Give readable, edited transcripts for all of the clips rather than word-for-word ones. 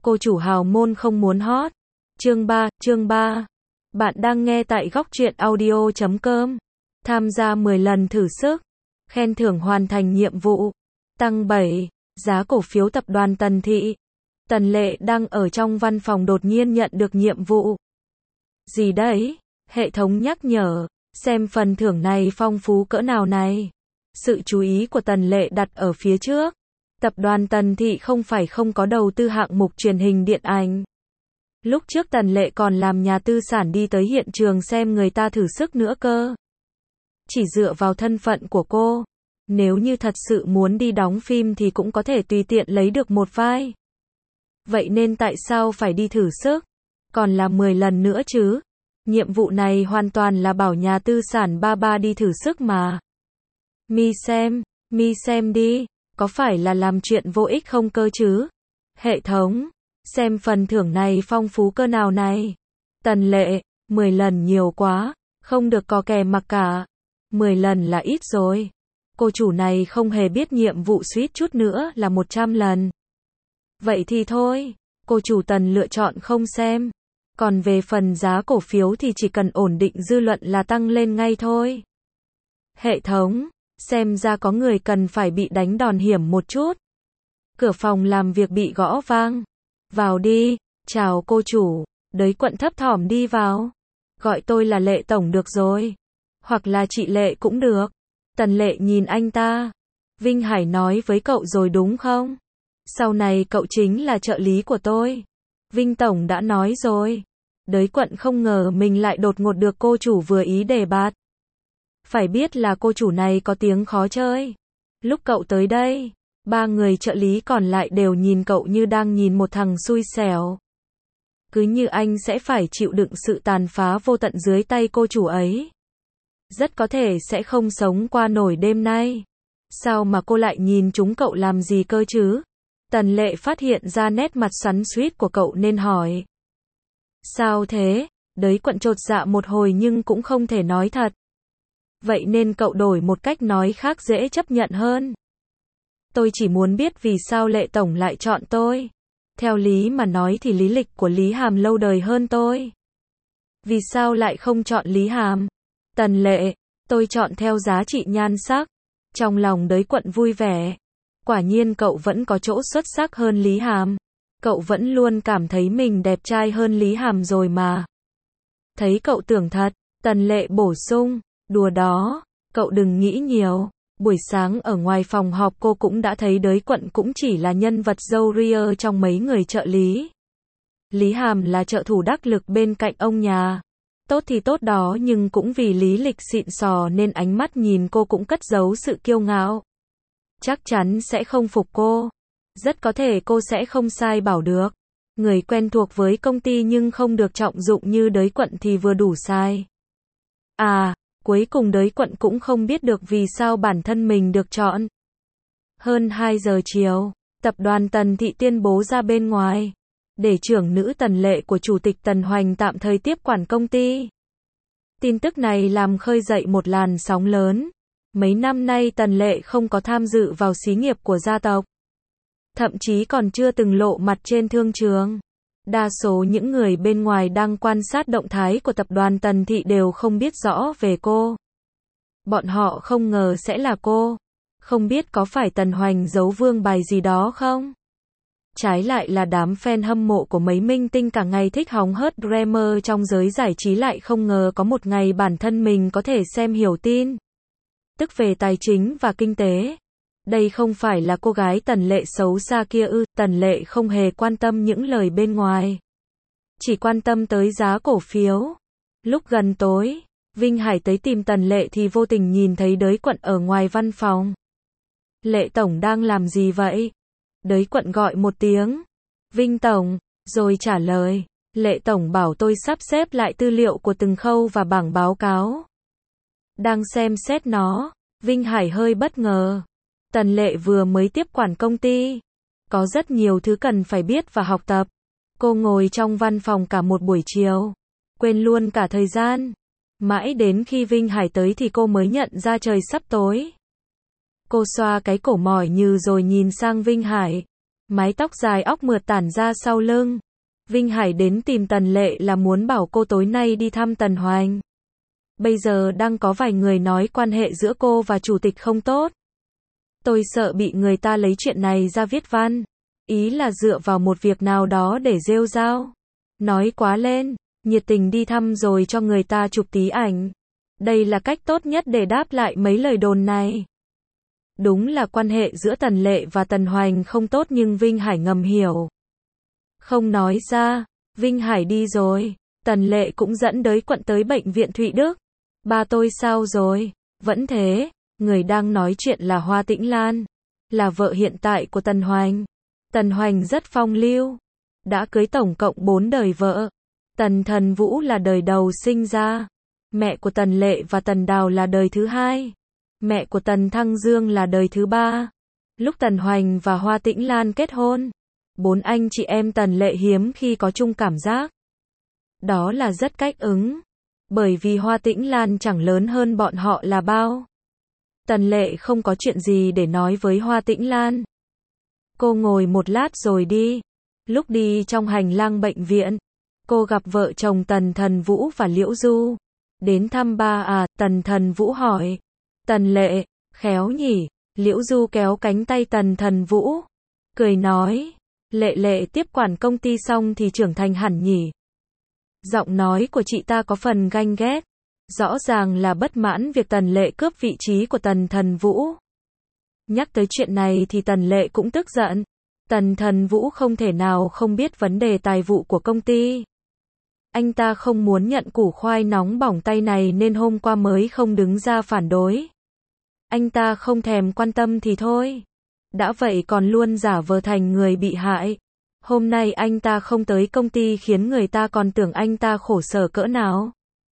Cô chủ hào môn không muốn hot. Chương 3. Bạn đang nghe tại góc truyện audio.com. Tham gia 10 lần thử sức. Khen thưởng hoàn thành nhiệm vụ. Tăng 7. Giá cổ phiếu tập đoàn Tần Thị. Tần Lệ đang ở trong văn phòng đột nhiên nhận được nhiệm vụ. Gì đấy? Hệ thống nhắc nhở. Xem phần thưởng này phong phú cỡ nào này. Sự chú ý của Tần Lệ đặt ở phía trước. Tập đoàn Tần Thị không phải không có đầu tư hạng mục truyền hình điện ảnh. Lúc trước Tần Lệ còn làm nhà tư sản đi tới hiện trường xem người ta thử sức nữa cơ. Chỉ dựa vào thân phận của cô, nếu như thật sự muốn đi đóng phim thì cũng có thể tùy tiện lấy được một vai. Vậy nên tại sao phải đi thử sức? Còn là 10 lần nữa chứ. Nhiệm vụ này hoàn toàn là bảo nhà tư sản ba đi thử sức mà. Mi xem đi, có phải là làm chuyện vô ích không cơ chứ? Hệ thống, xem phần thưởng này phong phú cơ nào này. Tần Lệ, 10 lần nhiều quá, không được có kè mặc cả. 10 lần là ít rồi. Cô chủ này không hề biết nhiệm vụ suýt chút nữa là 100 lần. Vậy thì thôi, cô chủ Tần lựa chọn không xem. Còn về phần giá cổ phiếu thì chỉ cần ổn định dư luận là tăng lên ngay thôi. Hệ thống, xem ra có người cần phải bị đánh đòn hiểm một chút. Cửa phòng làm việc bị gõ vang. Vào đi, chào cô chủ. Đới Quận thấp thỏm đi vào. Gọi tôi là Lệ Tổng được rồi. Hoặc là chị Lệ cũng được. Tần Lệ nhìn anh ta. Vinh Hải nói với cậu rồi đúng không? Sau này cậu chính là trợ lý của tôi. Vinh Tổng đã nói rồi. Đới Quận không ngờ mình lại đột ngột được cô chủ vừa ý đề bạt. Phải biết là cô chủ này có tiếng khó chơi. Lúc cậu tới đây, 3 người trợ lý còn lại đều nhìn cậu như đang nhìn một thằng xui xẻo. Cứ như anh sẽ phải chịu đựng sự tàn phá vô tận dưới tay cô chủ ấy. Rất có thể sẽ không sống qua nổi đêm nay. Sao mà cô lại nhìn chúng cậu làm gì cơ chứ? Tần Lệ phát hiện ra nét mặt xoắn xuýt của cậu nên hỏi. Sao thế? Đới Quận chột dạ một hồi nhưng cũng không thể nói thật. Vậy nên cậu đổi một cách nói khác dễ chấp nhận hơn. Tôi chỉ muốn biết vì sao Lệ Tổng lại chọn tôi. Theo lý mà nói thì lý lịch của Lý Hàm lâu đời hơn tôi. Vì sao lại không chọn Lý Hàm? Tần Lệ, tôi chọn theo giá trị nhan sắc. Trong lòng Đới Quận vui vẻ. Quả nhiên cậu vẫn có chỗ xuất sắc hơn Lý Hàm. Cậu vẫn luôn cảm thấy mình đẹp trai hơn Lý Hàm rồi mà. Thấy cậu tưởng thật, Tần Lệ bổ sung. Đùa đó, cậu đừng nghĩ nhiều. Buổi sáng ở ngoài phòng họp cô cũng đã thấy Đới Quận cũng chỉ là nhân vật râu ria trong mấy người trợ lý. Lý Hàm là trợ thủ đắc lực bên cạnh ông nhà. Tốt thì tốt đó nhưng cũng vì lý lịch xịn sò nên ánh mắt nhìn cô cũng cất giấu sự kiêu ngạo. Chắc chắn sẽ không phục cô. Rất có thể cô sẽ không sai bảo được. Người quen thuộc với công ty nhưng không được trọng dụng như Đới Quận thì vừa đủ sai. Cuối cùng Đới Quận cũng không biết được vì sao bản thân mình được chọn. Hơn 2 giờ chiều, tập đoàn Tần Thị tuyên bố ra bên ngoài. Để trưởng nữ Tần Lệ của Chủ tịch Tần Hoành tạm thời tiếp quản công ty. Tin tức này làm khơi dậy một làn sóng lớn. Mấy năm nay Tần Lệ không có tham dự vào xí nghiệp của gia tộc. Thậm chí còn chưa từng lộ mặt trên thương trường. Đa số những người bên ngoài đang quan sát động thái của tập đoàn Tần Thị đều không biết rõ về cô. Bọn họ không ngờ sẽ là cô. Không biết có phải Tần Hoành giấu vương bài gì đó không? Trái lại là đám fan hâm mộ của mấy minh tinh cả ngày thích hóng hớt drama trong giới giải trí lại không ngờ có một ngày bản thân mình có thể xem hiểu tin tức về tài chính và kinh tế. Đây không phải là cô gái Tần Lệ xấu xa kia ư? Tần Lệ không hề quan tâm những lời bên ngoài. Chỉ quan tâm tới giá cổ phiếu. Lúc gần tối, Vinh Hải tới tìm Tần Lệ thì vô tình nhìn thấy Đới Quận ở ngoài văn phòng. Lệ Tổng đang làm gì vậy? Đới Quận gọi một tiếng. Vinh Tổng, rồi trả lời. Lệ Tổng bảo tôi sắp xếp lại tư liệu của từng khâu và bảng báo cáo. Đang xem xét nó. Vinh Hải hơi bất ngờ. Tần Lệ vừa mới tiếp quản công ty. Có rất nhiều thứ cần phải biết và học tập. Cô ngồi trong văn phòng cả một buổi chiều. Quên luôn cả thời gian. Mãi đến khi Vinh Hải tới thì cô mới nhận ra trời sắp tối. Cô xoa cái cổ mỏi như rồi nhìn sang Vinh Hải. mái tóc dài óc mượt tản ra sau lưng. Vinh Hải đến tìm Tần Lệ là muốn bảo cô tối nay đi thăm Tần Hoành. Bây giờ đang có vài người nói quan hệ giữa cô và chủ tịch không tốt. Tôi sợ bị người ta lấy chuyện này ra viết văn. Ý là dựa vào một việc nào đó để rêu rao. Nói quá lên, nhiệt tình đi thăm rồi cho người ta chụp tí ảnh. Đây là cách tốt nhất để đáp lại mấy lời đồn này. Đúng là quan hệ giữa Tần Lệ và Tần Hoành không tốt nhưng Vinh Hải ngầm hiểu. Không nói ra, Vinh Hải đi rồi. Tần Lệ cũng dẫn đới quận tới bệnh viện Thụy Đức. Ba tôi sao rồi? Vẫn thế, người đang nói chuyện là Hoa Tĩnh Lan. Là vợ hiện tại của Tần Hoành. Tần Hoành rất phong lưu. Đã cưới tổng cộng 4 đời vợ. Tần Thần Vũ là đời đầu sinh ra. Mẹ của Tần Lệ và Tần Đào là đời thứ 2. Mẹ của Tần Thăng Dương là đời thứ 3. Lúc Tần Hoành và Hoa Tĩnh Lan kết hôn, 4 anh chị em Tần Lệ hiếm khi có chung cảm giác. Đó là rất cách ứng. Bởi vì Hoa Tĩnh Lan chẳng lớn hơn bọn họ là bao. Tần Lệ không có chuyện gì để nói với Hoa Tĩnh Lan. Cô ngồi một lát rồi đi. Lúc đi trong hành lang bệnh viện, cô gặp vợ chồng Tần Thần Vũ và Liễu Du. Đến thăm ba à? Tần Thần Vũ hỏi. Tần Lệ, khéo nhỉ? Liễu Du kéo cánh tay Tần Thần Vũ. Cười nói. Lệ Lệ tiếp quản công ty xong thì trưởng thành hẳn nhỉ? Giọng nói của chị ta có phần ganh ghét. Rõ ràng là bất mãn việc Tần Lệ cướp vị trí của Tần Thần Vũ. Nhắc tới chuyện này thì Tần Lệ cũng tức giận. Tần Thần Vũ không thể nào không biết vấn đề tài vụ của công ty. Anh ta không muốn nhận củ khoai nóng bỏng tay này nên hôm qua mới không đứng ra phản đối. Anh ta không thèm quan tâm thì thôi. Đã vậy còn luôn giả vờ thành người bị hại. Hôm nay anh ta không tới công ty khiến người ta còn tưởng anh ta khổ sở cỡ nào.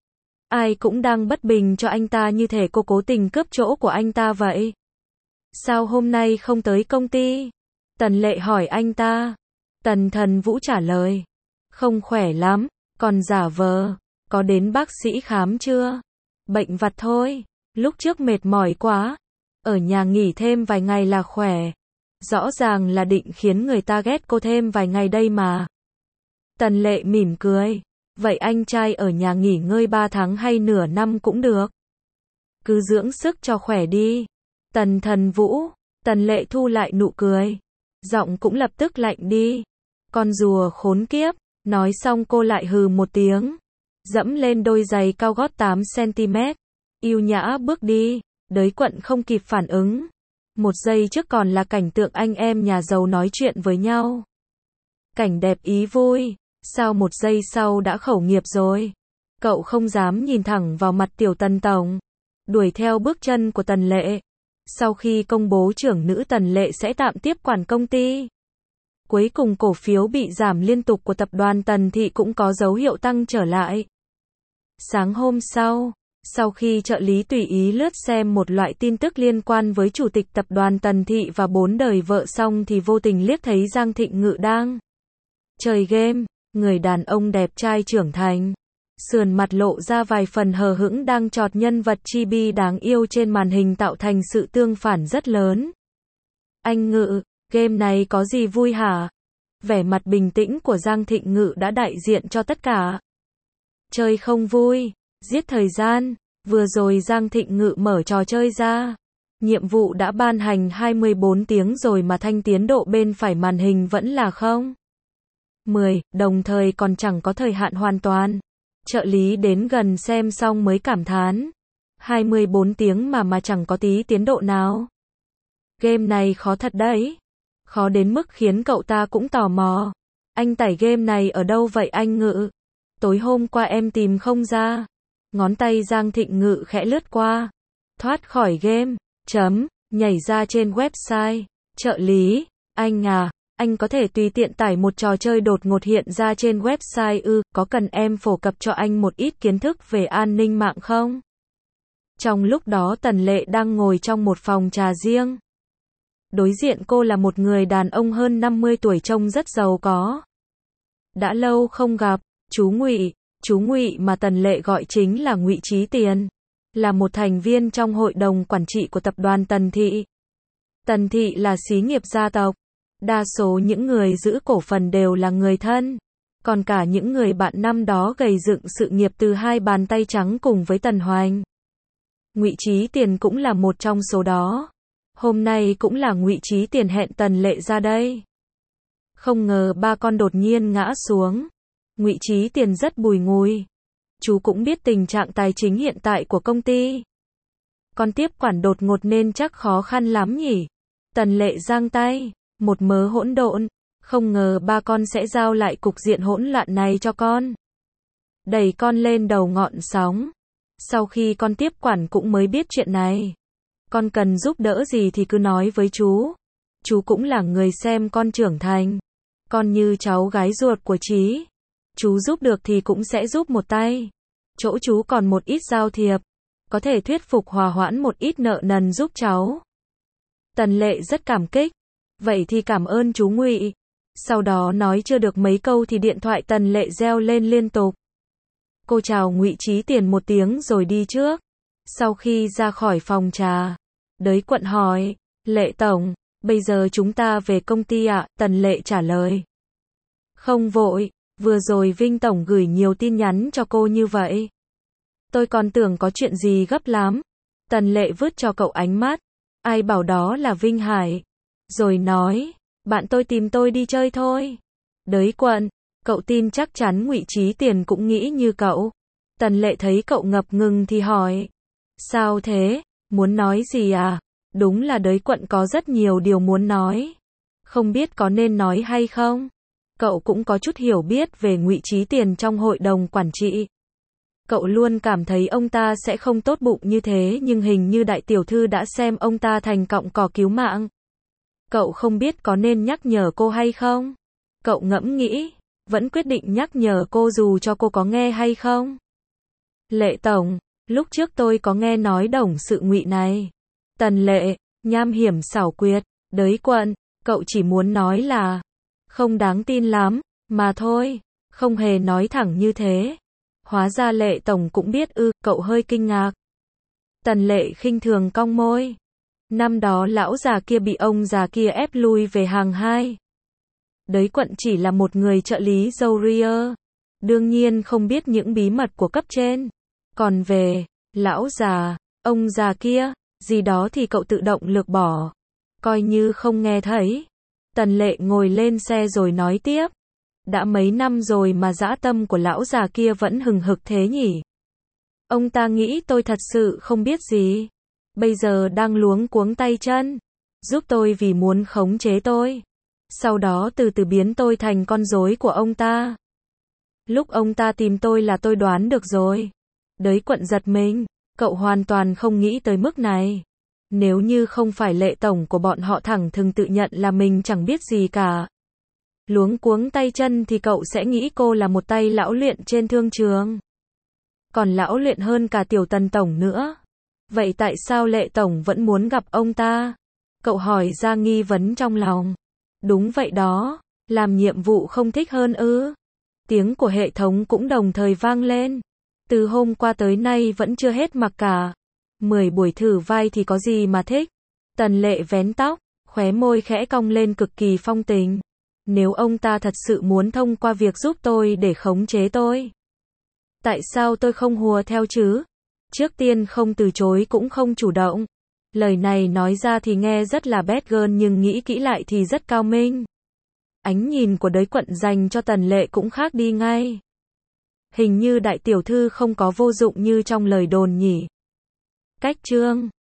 Ai cũng đang bất bình cho anh ta như thể cô cố tình cướp chỗ của anh ta vậy. Sao hôm nay không tới công ty? Tần Lệ hỏi anh ta. Tần Thần Vũ trả lời. Không khỏe lắm, còn giả vờ. Có đến bác sĩ khám chưa? Bệnh vặt thôi. Lúc trước mệt mỏi quá. Ở nhà nghỉ thêm vài ngày là khỏe. Rõ ràng là định khiến người ta ghét cô thêm vài ngày đây mà. Tần Lệ mỉm cười. Vậy anh trai ở nhà nghỉ ngơi 3 tháng hay nửa năm cũng được. Cứ dưỡng sức cho khỏe đi. Tần Thần Vũ. Tần Lệ thu lại nụ cười. Giọng cũng lập tức lạnh đi. Con rùa khốn kiếp. Nói xong cô lại hừ một tiếng. Dẫm lên đôi giày cao gót 8 cm. Yêu nhã bước đi. Đới Quận không kịp phản ứng. Một giây trước còn là cảnh tượng anh em nhà giàu nói chuyện với nhau. Cảnh đẹp ý vui. Sao một giây sau đã khẩu nghiệp rồi? Cậu không dám nhìn thẳng vào mặt tiểu Tần tổng. Đuổi theo bước chân của Tần Lệ. Sau khi công bố trưởng nữ Tần Lệ sẽ tạm tiếp quản công ty. Cuối cùng cổ phiếu bị giảm liên tục của tập đoàn Tần Thị cũng có dấu hiệu tăng trở lại. Sáng hôm sau khi trợ lý tùy ý lướt xem một loại tin tức liên quan với chủ tịch tập đoàn Tần Thị và 4 đời vợ xong thì vô tình liếc thấy Giang Thịnh Ngự đang chơi game. Người đàn ông đẹp trai trưởng thành, sườn mặt lộ ra vài phần hờ hững đang chọt nhân vật chibi đáng yêu trên màn hình tạo thành sự tương phản rất lớn. Anh Ngự, game này có gì vui hả? Vẻ mặt bình tĩnh của Giang Thịnh Ngự đã đại diện cho tất cả. Chơi không vui, giết thời gian. Vừa rồi Giang Thịnh Ngự mở trò chơi ra. Nhiệm vụ đã ban hành 24 tiếng rồi mà thanh tiến độ bên phải màn hình vẫn là 0:10, đồng thời còn chẳng có thời hạn hoàn toàn. Trợ lý đến gần xem xong mới cảm thán. 24 tiếng mà chẳng có tí tiến độ nào. Game này khó thật đấy. Khó đến mức khiến cậu ta cũng tò mò. Anh tải game này ở đâu vậy anh Ngự? Tối hôm qua em tìm không ra. Ngón tay Giang Thịnh Ngự khẽ lướt qua. Thoát khỏi game. Nhảy ra trên website. Trợ lý, anh à, anh có thể tùy tiện tải một trò chơi đột ngột hiện ra trên website ư? Có cần em phổ cập cho anh một ít kiến thức về an ninh mạng không? Trong lúc đó Tần Lệ đang ngồi trong một phòng trà riêng. Đối diện cô là một người đàn ông hơn 50 tuổi trông rất giàu có. Đã lâu không gặp, chú Ngụy. Chú Ngụy mà Tần Lệ gọi chính là Ngụy Chí Tiền, là một thành viên trong hội đồng quản trị của tập đoàn Tần Thị. Tần Thị là xí nghiệp gia tộc, Đa số những người giữ cổ phần đều là người thân. Còn cả những người bạn năm đó gầy dựng sự nghiệp từ hai bàn tay trắng cùng với Tần Hoành. Ngụy Chí Tiền cũng là một trong số đó. Hôm nay cũng là Ngụy Chí Tiền hẹn Tần Lệ ra đây. Không ngờ ba con đột nhiên ngã xuống. Ngụy Chí Tiền rất bùi ngùi. Chú cũng biết tình trạng tài chính hiện tại của công ty. Con tiếp quản đột ngột nên chắc khó khăn lắm nhỉ. Tần Lệ giang tay, một mớ hỗn độn. Không ngờ ba con sẽ giao lại cục diện hỗn loạn này cho con. Đẩy con lên đầu ngọn sóng. Sau khi con tiếp quản cũng mới biết chuyện này. Con cần giúp đỡ gì thì cứ nói với chú. Chú cũng là người xem con trưởng thành. Con như cháu gái ruột của Chí. Chú giúp được thì cũng sẽ giúp một tay. Chỗ chú còn một ít giao thiệp. Có thể thuyết phục hòa hoãn một ít nợ nần giúp cháu. Tần Lệ rất cảm kích. Vậy thì cảm ơn chú Ngụy. Sau đó nói chưa được mấy câu thì điện thoại Tần Lệ reo lên liên tục. Cô chào Ngụy Chí Tiền một tiếng rồi đi trước. Sau khi ra khỏi phòng trà, Đới Quận hỏi, Lệ Tổng, bây giờ chúng ta về công ty ạ? Tần Lệ trả lời. Không vội, vừa rồi Vinh Tổng gửi nhiều tin nhắn cho cô như vậy. Tôi còn tưởng có chuyện gì gấp lắm. Tần Lệ vứt cho cậu ánh mắt. Ai bảo đó là Vinh Hải. Rồi nói, bạn tôi tìm tôi đi chơi thôi. Đới Quận, cậu tin chắc chắn Ngụy Chí Tiền cũng nghĩ như cậu. Tần Lệ thấy cậu ngập ngừng thì hỏi. Sao thế, muốn nói gì à? Đúng là Đới Quận có rất nhiều điều muốn nói. Không biết có nên nói hay không? Cậu cũng có chút hiểu biết về Ngụy Chí Tiền trong hội đồng quản trị. Cậu luôn cảm thấy ông ta sẽ không tốt bụng như thế nhưng hình như đại tiểu thư đã xem ông ta thành cọng cỏ cứu mạng. Cậu không biết có nên nhắc nhở cô hay không? Cậu ngẫm nghĩ, vẫn quyết định nhắc nhở cô dù cho cô có nghe hay không. Lệ Tổng, lúc trước tôi có nghe nói đồng sự Ngụy này. Tần Lệ, nham hiểm xảo quyệt. Đới Quận, cậu chỉ muốn nói là không đáng tin lắm, mà thôi, không hề nói thẳng như thế. Hóa ra Lệ Tổng cũng biết ư? Cậu hơi kinh ngạc. Tần Lệ khinh thường cong môi. Năm đó lão già kia bị ông già kia ép lui về hàng 2. Đới Quận chỉ là một người trợ lý dâu ria. Đương nhiên không biết những bí mật của cấp trên. Còn về lão già, ông già kia, gì đó thì cậu tự động lược bỏ. Coi như không nghe thấy. Tần Lệ ngồi lên xe rồi nói tiếp. Đã mấy năm rồi mà dã tâm của lão già kia vẫn hừng hực thế nhỉ? Ông ta nghĩ tôi thật sự không biết gì. Bây giờ đang luống cuống tay chân. Giúp tôi vì muốn khống chế tôi. Sau đó từ từ biến tôi thành con rối của ông ta. Lúc ông ta tìm tôi là tôi đoán được rồi. Đới Quận giật mình. Cậu hoàn toàn không nghĩ tới mức này. Nếu như không phải Lệ Tổng của bọn họ thẳng thừng tự nhận là mình chẳng biết gì cả. Luống cuống tay chân thì cậu sẽ nghĩ cô là một tay lão luyện trên thương trường. Còn lão luyện hơn cả tiểu Tần Tổng nữa. Vậy tại sao Lệ Tổng vẫn muốn gặp ông ta? Cậu hỏi ra nghi vấn trong lòng. Đúng vậy đó, làm nhiệm vụ không thích hơn ư? Tiếng của hệ thống cũng đồng thời vang lên. Từ hôm qua tới nay vẫn chưa hết mặc cả. 10 buổi thử vai thì có gì mà thích? Tần Lệ vén tóc, khóe môi khẽ cong lên cực kỳ phong tình. Nếu ông ta thật sự muốn thông qua việc giúp tôi để khống chế tôi, tại sao tôi không hùa theo chứ? Trước tiên không từ chối cũng không chủ động. Lời này nói ra thì nghe rất là bad girl nhưng nghĩ kỹ lại thì rất cao minh. Ánh nhìn của Đới Quận dành cho Tần Lệ cũng khác đi ngay. Hình như đại tiểu thư không có vô dụng như trong lời đồn nhỉ. Cách chương